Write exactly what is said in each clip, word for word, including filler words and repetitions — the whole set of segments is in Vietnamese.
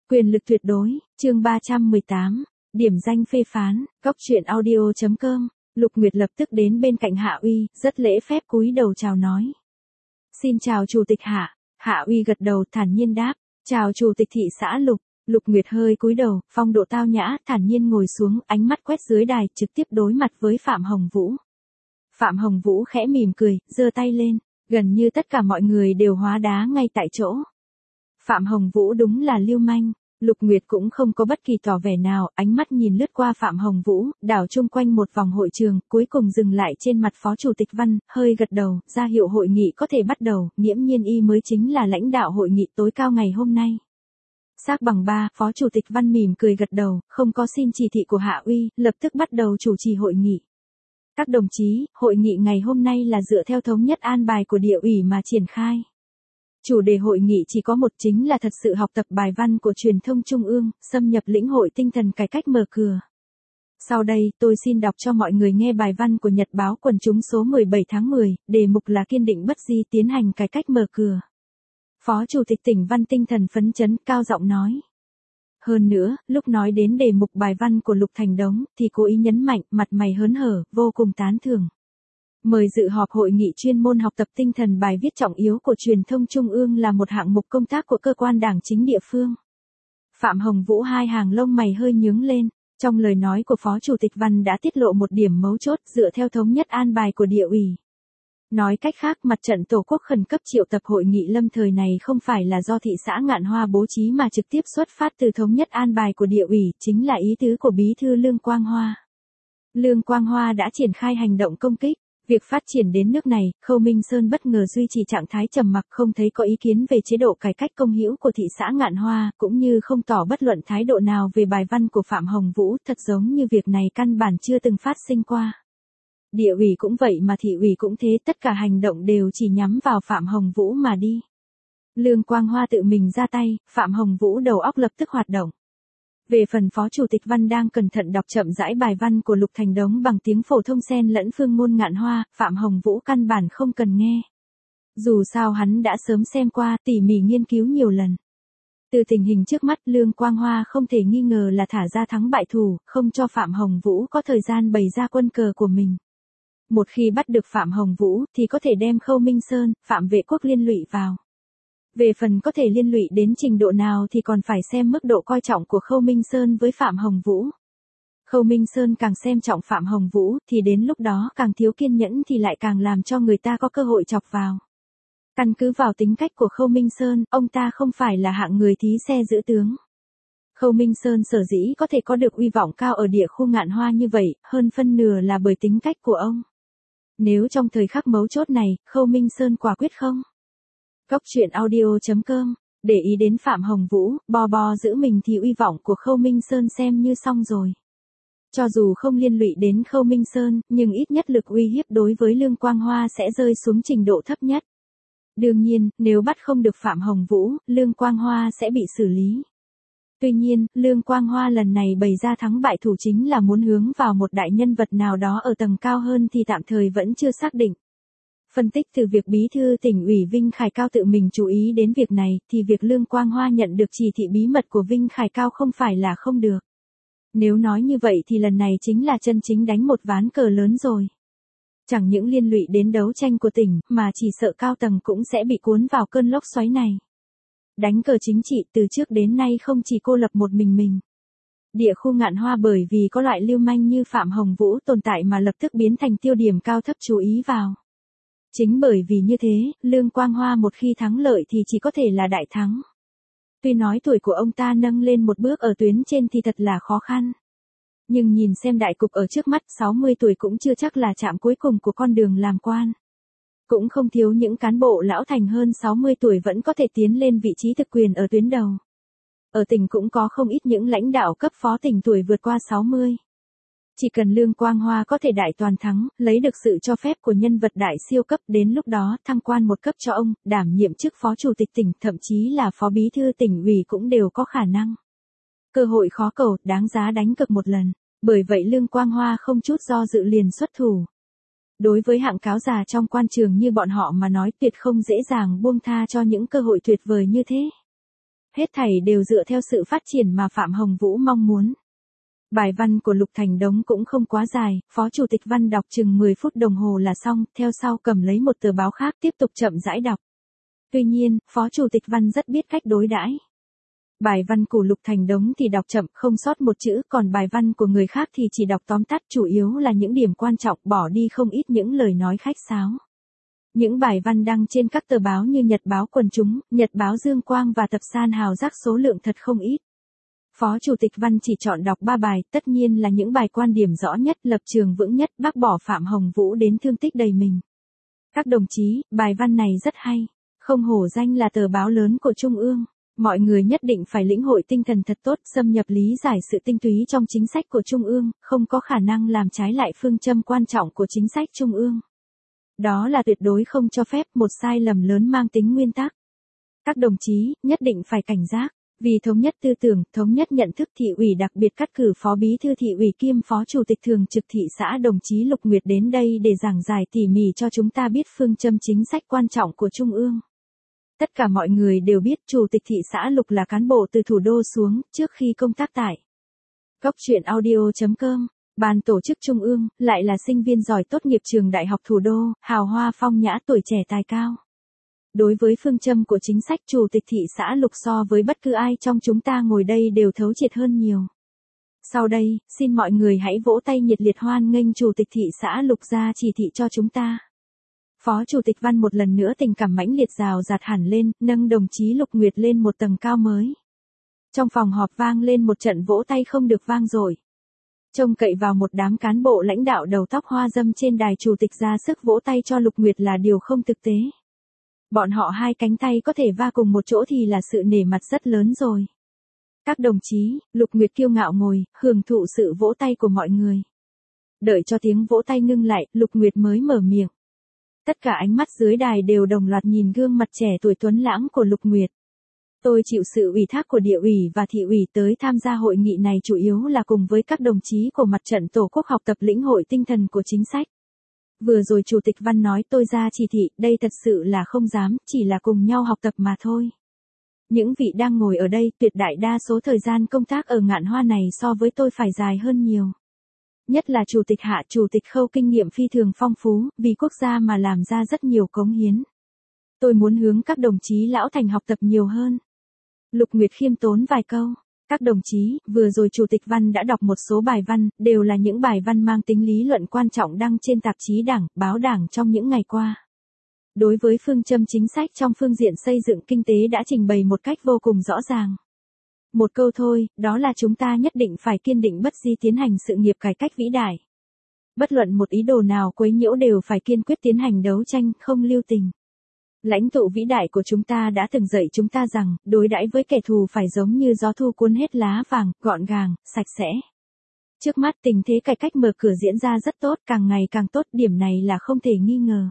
Quyền lực tuyệt đối, chương ba trăm mười tám, điểm danh phê phán, góc truyện audio chấm com, Lục Nguyệt lập tức đến bên cạnh Hạ Uy, rất lễ phép cúi đầu chào nói. Xin chào Chủ tịch Hạ, Hạ Uy gật đầu thản nhiên đáp, chào Chủ tịch thị xã Lục, Lục Nguyệt hơi cúi đầu, phong độ tao nhã, thản nhiên ngồi xuống, ánh mắt quét dưới đài, trực tiếp đối mặt với Phạm Hồng Vũ. Phạm Hồng Vũ khẽ mỉm cười, giơ tay lên, gần như tất cả mọi người đều hóa đá ngay tại chỗ. Phạm Hồng Vũ đúng là lưu manh. Lục Nguyệt cũng không có bất kỳ tỏ vẻ nào, ánh mắt nhìn lướt qua Phạm Hồng Vũ, đảo chung quanh một vòng hội trường, cuối cùng dừng lại trên mặt Phó Chủ tịch Văn, hơi gật đầu, ra hiệu hội nghị có thể bắt đầu, nghiễm nhiên y mới chính là lãnh đạo hội nghị tối cao ngày hôm nay. Xác bằng ba, Phó Chủ tịch Văn mỉm cười gật đầu, không có xin chỉ thị của Hạ Uy, lập tức bắt đầu chủ trì hội nghị. Các đồng chí, hội nghị ngày hôm nay là dựa theo thống nhất an bài của địa ủy mà triển khai. Chủ đề hội nghị chỉ có một, chính là thật sự học tập bài văn của truyền thông trung ương, xâm nhập lĩnh hội tinh thần cải cách mở cửa. Sau đây, tôi xin đọc cho mọi người nghe bài văn của Nhật báo Quần chúng số mười bảy tháng mười, đề mục là kiên định bất di tiến hành cải cách mở cửa. Phó Chủ tịch tỉnh Văn tinh thần phấn chấn, cao giọng nói. Hơn nữa, lúc nói đến đề mục bài văn của Lục Thành Đống, thì cố ý nhấn mạnh, mặt mày hớn hở, vô cùng tán thưởng. Mời dự họp hội nghị chuyên môn học tập tinh thần bài viết trọng yếu của truyền thông trung ương là một hạng mục công tác của cơ quan đảng chính địa phương. Phạm Hồng Vũ hai hàng lông mày hơi nhướng lên, trong lời nói của Phó Chủ tịch Văn đã tiết lộ một điểm mấu chốt dựa theo thống nhất an bài của địa ủy. Nói cách khác, mặt trận Tổ quốc khẩn cấp triệu tập hội nghị lâm thời này không phải là do thị xã Ngạn Hoa bố trí mà trực tiếp xuất phát từ thống nhất an bài của địa ủy, chính là ý tứ của Bí thư Lương Quang Hoa. Lương Quang Hoa đã triển khai hành động công kích. Việc phát triển đến nước này, Khâu Minh Sơn bất ngờ duy trì trạng thái trầm mặc, không thấy có ý kiến về chế độ cải cách công hữu của thị xã Ngạn Hoa, cũng như không tỏ bất luận thái độ nào về bài văn của Phạm Hồng Vũ, thật giống như việc này căn bản chưa từng phát sinh qua. Địa ủy cũng vậy mà thị ủy cũng thế, tất cả hành động đều chỉ nhắm vào Phạm Hồng Vũ mà đi. Lương Quang Hoa tự mình ra tay, Phạm Hồng Vũ đầu óc lập tức hoạt động. Về phần Phó Chủ tịch Văn đang cẩn thận đọc chậm rãi bài văn của Lục Thành Đống bằng tiếng phổ thông xen lẫn phương ngôn Ngạn Hoa, Phạm Hồng Vũ căn bản không cần nghe. Dù sao hắn đã sớm xem qua, tỉ mỉ nghiên cứu nhiều lần. Từ tình hình trước mắt, Lương Quang Hoa không thể nghi ngờ là thả ra thắng bại thủ, không cho Phạm Hồng Vũ có thời gian bày ra quân cờ của mình. Một khi bắt được Phạm Hồng Vũ thì có thể đem Khâu Minh Sơn, Phạm Vệ Quốc liên lụy vào. Về phần có thể liên lụy đến trình độ nào thì còn phải xem mức độ coi trọng của Khâu Minh Sơn với Phạm Hồng Vũ. Khâu Minh Sơn càng xem trọng Phạm Hồng Vũ thì đến lúc đó càng thiếu kiên nhẫn thì lại càng làm cho người ta có cơ hội chọc vào. Căn cứ vào tính cách của Khâu Minh Sơn, ông ta không phải là hạng người thí xe giữ tướng. Khâu Minh Sơn sở dĩ có thể có được uy vọng cao ở địa khu Ngạn Hoa như vậy, hơn phân nửa là bởi tính cách của ông. Nếu trong thời khắc mấu chốt này, Khâu Minh Sơn quả quyết không? Góc truyện audio chấm com, để ý đến Phạm Hồng Vũ, bo bo giữ mình thì uy vọng của Khâu Minh Sơn xem như xong rồi. Cho dù không liên lụy đến Khâu Minh Sơn, nhưng ít nhất lực uy hiếp đối với Lương Quang Hoa sẽ rơi xuống trình độ thấp nhất. Đương nhiên, nếu bắt không được Phạm Hồng Vũ, Lương Quang Hoa sẽ bị xử lý. Tuy nhiên, Lương Quang Hoa lần này bày ra thắng bại thủ chính là muốn hướng vào một đại nhân vật nào đó ở tầng cao hơn thì tạm thời vẫn chưa xác định. Phân tích từ việc Bí thư tỉnh ủy Vinh Khải Cao tự mình chú ý đến việc này, thì việc Lương Quang Hoa nhận được chỉ thị bí mật của Vinh Khải Cao không phải là không được. Nếu nói như vậy thì lần này chính là chân chính đánh một ván cờ lớn rồi. Chẳng những liên lụy đến đấu tranh của tỉnh, mà chỉ sợ cao tầng cũng sẽ bị cuốn vào cơn lốc xoáy này. Đánh cờ chính trị từ trước đến nay không chỉ cô lập một mình mình. Địa khu Ngạn Hoa bởi vì có loại lưu manh như Phạm Hồng Vũ tồn tại mà lập tức biến thành tiêu điểm cao thấp chú ý vào. Chính bởi vì như thế, Lương Quang Hoa một khi thắng lợi thì chỉ có thể là đại thắng. Tuy nói tuổi của ông ta nâng lên một bước ở tuyến trên thì thật là khó khăn. Nhưng nhìn xem đại cục ở trước mắt, sáu mươi tuổi cũng chưa chắc là chạm cuối cùng của con đường làm quan. Cũng không thiếu những cán bộ lão thành hơn sáu mươi tuổi vẫn có thể tiến lên vị trí thực quyền ở tuyến đầu. Ở tỉnh cũng có không ít những lãnh đạo cấp phó tỉnh tuổi vượt qua sáu mươi. Chỉ cần Lương Quang Hoa có thể đại toàn thắng, lấy được sự cho phép của nhân vật đại siêu cấp, đến lúc đó thăng quan một cấp cho ông, đảm nhiệm chức phó chủ tịch tỉnh, thậm chí là phó bí thư tỉnh ủy cũng đều có khả năng. Cơ hội khó cầu, đáng giá đánh cược một lần. Bởi vậy Lương Quang Hoa không chút do dự liền xuất thủ. Đối với hạng cáo già trong quan trường như bọn họ mà nói, tuyệt không dễ dàng buông tha cho những cơ hội tuyệt vời như thế. Hết thảy đều dựa theo sự phát triển mà Phạm Hồng Vũ mong muốn. Bài văn của Lục Thành Đống cũng không quá dài, Phó Chủ tịch Văn đọc chừng mười phút đồng hồ là xong, theo sau cầm lấy một tờ báo khác tiếp tục chậm rãi đọc. Tuy nhiên, Phó Chủ tịch Văn rất biết cách đối đãi. Bài văn của Lục Thành Đống thì đọc chậm không sót một chữ, còn bài văn của người khác thì chỉ đọc tóm tắt, chủ yếu là những điểm quan trọng, bỏ đi không ít những lời nói khách sáo. Những bài văn đăng trên các tờ báo như Nhật báo Quần chúng, Nhật báo Dương Quang và Tập San Hào Giác số lượng thật không ít. Phó Chủ tịch Văn chỉ chọn đọc ba bài, tất nhiên là những bài quan điểm rõ nhất, lập trường vững nhất, bác bỏ Phạm Hồng Vũ đến thương tích đầy mình. Các đồng chí, bài văn này rất hay, không hổ danh là tờ báo lớn của Trung ương. Mọi người nhất định phải lĩnh hội tinh thần thật tốt, xâm nhập lý giải sự tinh túy trong chính sách của Trung ương, không có khả năng làm trái lại phương châm quan trọng của chính sách Trung ương. Đó là tuyệt đối không cho phép một sai lầm lớn mang tính nguyên tắc. Các đồng chí, nhất định phải cảnh giác, vì thống nhất tư tưởng, thống nhất nhận thức, thị ủy đặc biệt cắt cử Phó Bí thư thị ủy kiêm Phó Chủ tịch Thường trực thị xã đồng chí Lục Nguyệt đến đây để giảng giải tỉ mỉ cho chúng ta biết phương châm chính sách quan trọng của Trung ương. Tất cả mọi người đều biết Chủ tịch thị xã Lục là cán bộ từ thủ đô xuống, trước khi công tác tại Cốc truyện audio chấm com, ban tổ chức Trung ương, lại là sinh viên giỏi tốt nghiệp trường Đại học Thủ đô, hào hoa phong nhã, tuổi trẻ tài cao. Đối với phương châm của chính sách, Chủ tịch thị xã Lục so với bất cứ ai trong chúng ta ngồi đây đều thấu triệt hơn nhiều. Sau đây, xin mọi người hãy vỗ tay nhiệt liệt hoan nghênh Chủ tịch thị xã Lục ra chỉ thị cho chúng ta. Phó Chủ tịch Văn một lần nữa tình cảm mãnh liệt rào rạt hẳn lên, nâng đồng chí Lục Nguyệt lên một tầng cao mới. Trong phòng họp vang lên một trận vỗ tay không được vang dội. Trông cậy vào một đám cán bộ lãnh đạo đầu tóc hoa râm trên đài Chủ tịch ra sức vỗ tay cho Lục Nguyệt là điều không thực tế. Bọn họ hai cánh tay có thể va cùng một chỗ thì là sự nể mặt rất lớn rồi. Các đồng chí, Lục Nguyệt kiêu ngạo ngồi, hưởng thụ sự vỗ tay của mọi người. Đợi cho tiếng vỗ tay ngưng lại, Lục Nguyệt mới mở miệng. Tất cả ánh mắt dưới đài đều đồng loạt nhìn gương mặt trẻ tuổi tuấn lãng của Lục Nguyệt. Tôi chịu sự ủy thác của địa ủy và thị ủy tới tham gia hội nghị này chủ yếu là cùng với các đồng chí của mặt trận Tổ quốc học tập lĩnh hội tinh thần của chính sách. Vừa rồi Chủ tịch Văn nói tôi ra chỉ thị, đây thật sự là không dám, chỉ là cùng nhau học tập mà thôi. Những vị đang ngồi ở đây, tuyệt đại đa số thời gian công tác ở Ngạn Hoa này so với tôi phải dài hơn nhiều. Nhất là Chủ tịch Hạ, Chủ tịch Khâu kinh nghiệm phi thường phong phú, vì quốc gia mà làm ra rất nhiều cống hiến. Tôi muốn hướng các đồng chí lão thành học tập nhiều hơn. Lục Nguyệt khiêm tốn vài câu. Các đồng chí, vừa rồi Chủ tịch Văn đã đọc một số bài văn, đều là những bài văn mang tính lý luận quan trọng đăng trên tạp chí Đảng, báo Đảng trong những ngày qua. Đối với phương châm chính sách trong phương diện xây dựng kinh tế đã trình bày một cách vô cùng rõ ràng. Một câu thôi, đó là chúng ta nhất định phải kiên định bất di tiến hành sự nghiệp cải cách vĩ đại. Bất luận một ý đồ nào quấy nhiễu đều phải kiên quyết tiến hành đấu tranh, không lưu tình. Lãnh tụ vĩ đại của chúng ta đã từng dạy chúng ta rằng, đối đãi với kẻ thù phải giống như gió thu cuốn hết lá vàng, gọn gàng, sạch sẽ. Trước mắt tình thế cải cách mở cửa diễn ra rất tốt, càng ngày càng tốt, điểm này là không thể nghi ngờ.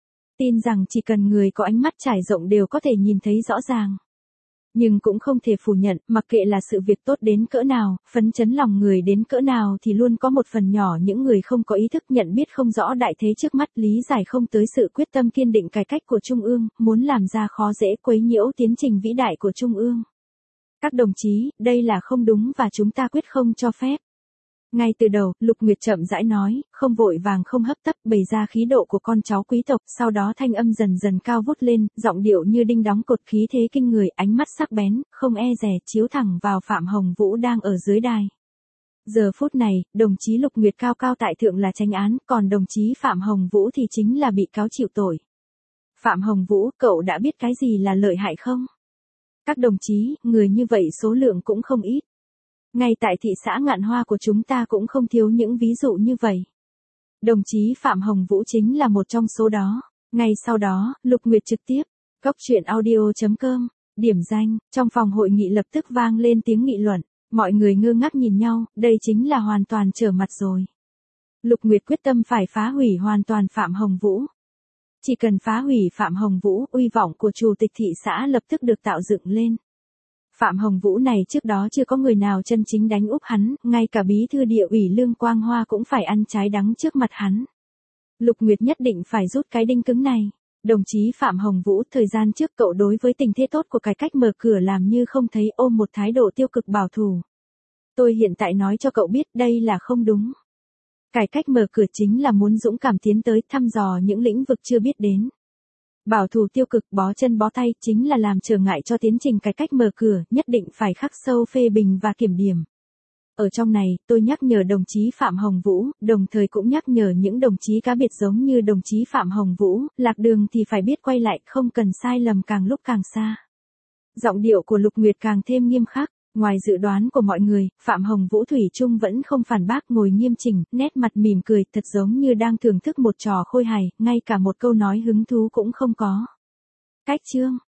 Tin rằng chỉ cần người có ánh mắt trải rộng đều có thể nhìn thấy rõ ràng. Nhưng cũng không thể phủ nhận, mặc kệ là sự việc tốt đến cỡ nào, phấn chấn lòng người đến cỡ nào thì luôn có một phần nhỏ những người không có ý thức nhận biết không rõ đại thế trước mắt, lý giải không tới sự quyết tâm kiên định cải cách của Trung ương, muốn làm ra khó dễ quấy nhiễu tiến trình vĩ đại của Trung ương. Các đồng chí, đây là không đúng và chúng ta quyết không cho phép. Ngay từ đầu, Lục Nguyệt chậm rãi nói, không vội vàng không hấp tấp, bày ra khí độ của con cháu quý tộc, sau đó thanh âm dần dần cao vút lên, giọng điệu như đinh đóng cột, khí thế kinh người, ánh mắt sắc bén, không e dè, chiếu thẳng vào Phạm Hồng Vũ đang ở dưới đài. Giờ phút này, đồng chí Lục Nguyệt cao cao tại thượng là chánh án, còn đồng chí Phạm Hồng Vũ thì chính là bị cáo chịu tội. Phạm Hồng Vũ, cậu đã biết cái gì là lợi hại không? Các đồng chí, người như vậy số lượng cũng không ít. Ngay tại thị xã Ngạn Hoa của chúng ta cũng không thiếu những ví dụ như vậy. Đồng chí Phạm Hồng Vũ chính là một trong số đó. Ngay sau đó, Lục Nguyệt trực tiếp, cốc truyện audio chấm com, điểm danh, trong phòng hội nghị lập tức vang lên tiếng nghị luận. Mọi người ngơ ngác nhìn nhau, đây chính là hoàn toàn trở mặt rồi. Lục Nguyệt quyết tâm phải phá hủy hoàn toàn Phạm Hồng Vũ. Chỉ cần phá hủy Phạm Hồng Vũ, uy vọng của Chủ tịch thị xã lập tức được tạo dựng lên. Phạm Hồng Vũ này trước đó chưa có người nào chân chính đánh úp hắn, ngay cả bí thư địa ủy Lương Quang Hoa cũng phải ăn trái đắng trước mặt hắn. Lục Nguyệt nhất định phải rút cái đinh cứng này. Đồng chí Phạm Hồng Vũ, thời gian trước cậu đối với tình thế tốt của cải cách mở cửa làm như không thấy, ôm một thái độ tiêu cực bảo thủ. Tôi hiện tại nói cho cậu biết đây là không đúng. Cải cách mở cửa chính là muốn dũng cảm tiến tới thăm dò những lĩnh vực chưa biết đến. Bảo thủ tiêu cực bó chân bó tay chính là làm trở ngại cho tiến trình cải cách mở cửa, nhất định phải khắc sâu phê bình và kiểm điểm. Ở trong này, tôi nhắc nhở đồng chí Phạm Hồng Vũ, đồng thời cũng nhắc nhở những đồng chí cá biệt giống như đồng chí Phạm Hồng Vũ, lạc đường thì phải biết quay lại, không cần sai lầm càng lúc càng xa. Giọng điệu của Lục Nguyệt càng thêm nghiêm khắc, ngoài dự đoán của mọi người, Phạm Hồng Vũ thủy chung vẫn không phản bác, ngồi nghiêm chỉnh, nét mặt mỉm cười, thật giống như đang thưởng thức một trò khôi hài, ngay cả một câu nói hứng thú cũng không có. Cách chương